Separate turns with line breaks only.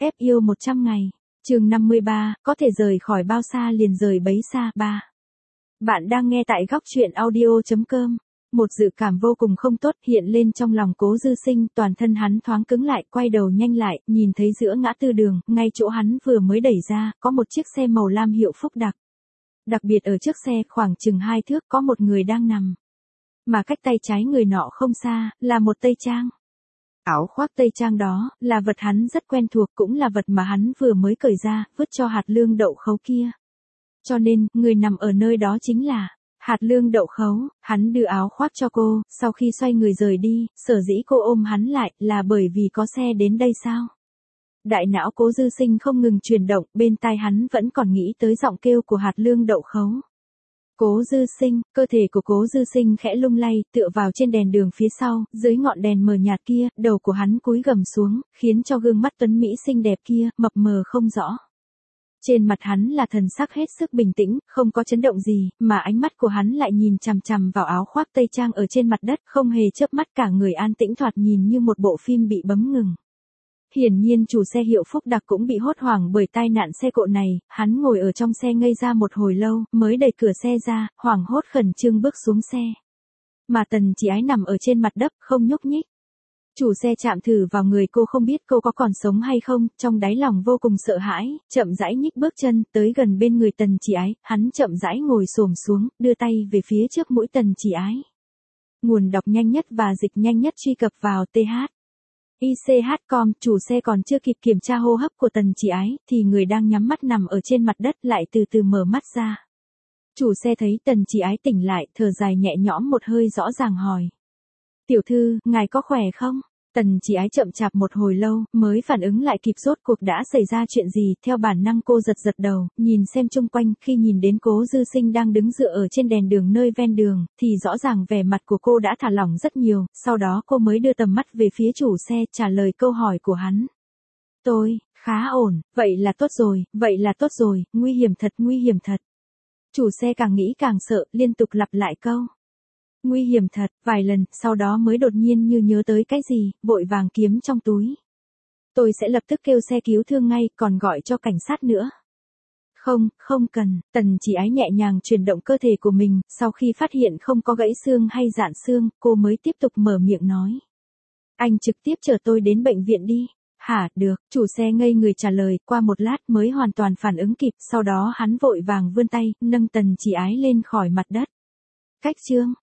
Ép yêu 100 ngày. Chương 53, có thể rời khỏi bao xa liền rời bấy xa. 3. Bạn đang nghe tại góc truyện audio.com. Một dự cảm vô cùng không tốt hiện lên trong lòng Cố Dư Sinh, toàn thân hắn thoáng cứng lại, quay đầu nhanh lại, nhìn thấy giữa ngã tư đường, ngay chỗ hắn vừa mới đẩy ra, có một chiếc xe màu lam hiệu Phúc Đặc. Đặc biệt ở trước xe, khoảng chừng 2 thước có một người đang nằm. Mà cách tay trái người nọ không xa, là một tây trang. Áo khoác tây trang đó, là vật hắn rất quen thuộc, cũng là vật mà hắn vừa mới cởi ra, vứt cho hạt lương đậu khấu kia. Cho nên, người nằm ở nơi đó chính là hạt lương đậu khấu. Hắn đưa áo khoác cho cô, sau khi xoay người rời đi, sở dĩ cô ôm hắn lại, là bởi vì có xe đến đây sao? Đại não Cố Dư Sinh không ngừng chuyển động, bên tai hắn vẫn còn nghĩ tới giọng kêu của hạt lương đậu khấu. Cố Dư Sinh, cơ thể của Cố Dư Sinh khẽ lung lay, tựa vào trên đèn đường phía sau, dưới ngọn đèn mờ nhạt kia, đầu của hắn cúi gằm xuống, khiến cho gương mắt tuấn mỹ xinh đẹp kia, mập mờ không rõ. Trên mặt hắn là thần sắc hết sức bình tĩnh, không có chấn động gì, mà ánh mắt của hắn lại nhìn chằm chằm vào áo khoác tây trang ở trên mặt đất, không hề chớp mắt, cả người an tĩnh thoạt nhìn như một bộ phim bị bấm ngừng. Hiển nhiên chủ xe hiệu Phúc Đặc cũng bị hốt hoảng bởi tai nạn xe cộ này, hắn ngồi ở trong xe ngây ra một hồi lâu, mới đẩy cửa xe ra, hoảng hốt khẩn trương bước xuống xe. Mà Tần Chỉ Ái nằm ở trên mặt đất, không nhúc nhích. Chủ xe chạm thử vào người cô, không biết cô có còn sống hay không, trong đáy lòng vô cùng sợ hãi, chậm rãi nhích bước chân, tới gần bên người Tần Chỉ Ái, hắn chậm rãi ngồi xổm xuống, đưa tay về phía trước mũi Tần Chỉ Ái. Nguồn đọc nhanh nhất và dịch nhanh nhất truy cập vào th.ich.com. Chủ xe còn chưa kịp kiểm tra hô hấp của Tần Chỉ Ái, thì người đang nhắm mắt nằm ở trên mặt đất lại từ từ mở mắt ra. Chủ xe thấy Tần Chỉ Ái tỉnh lại, thở dài nhẹ nhõm một hơi, rõ ràng hỏi: "Tiểu thư, ngài có khỏe không?" Tần Chỉ Ái chậm chạp một hồi lâu, mới phản ứng lại kịp rốt cuộc đã xảy ra chuyện gì, theo bản năng cô giật giật đầu, nhìn xem chung quanh, khi nhìn đến Cố Dư Sinh đang đứng dựa ở trên đèn đường nơi ven đường, thì rõ ràng vẻ mặt của cô đã thả lỏng rất nhiều, sau đó cô mới đưa tầm mắt về phía chủ xe, trả lời câu hỏi của hắn. "Tôi, khá ổn." "Vậy là tốt rồi, vậy là tốt rồi, nguy hiểm thật, nguy hiểm thật." Chủ xe càng nghĩ càng sợ, liên tục lặp lại câu "nguy hiểm thật" vài lần, sau đó mới đột nhiên như nhớ tới cái gì, vội vàng kiếm trong túi. "Tôi sẽ lập tức kêu xe cứu thương ngay, còn gọi cho cảnh sát nữa." "Không, không cần." Tần Chỉ Ái nhẹ nhàng chuyển động cơ thể của mình, sau khi phát hiện không có gãy xương hay rạn xương, cô mới tiếp tục mở miệng nói: "Anh trực tiếp chở tôi đến bệnh viện đi." "Hả, được." Chủ xe ngây người trả lời, qua một lát mới hoàn toàn phản ứng kịp, sau đó hắn vội vàng vươn tay, nâng Tần Chỉ Ái lên khỏi mặt đất. Cách chương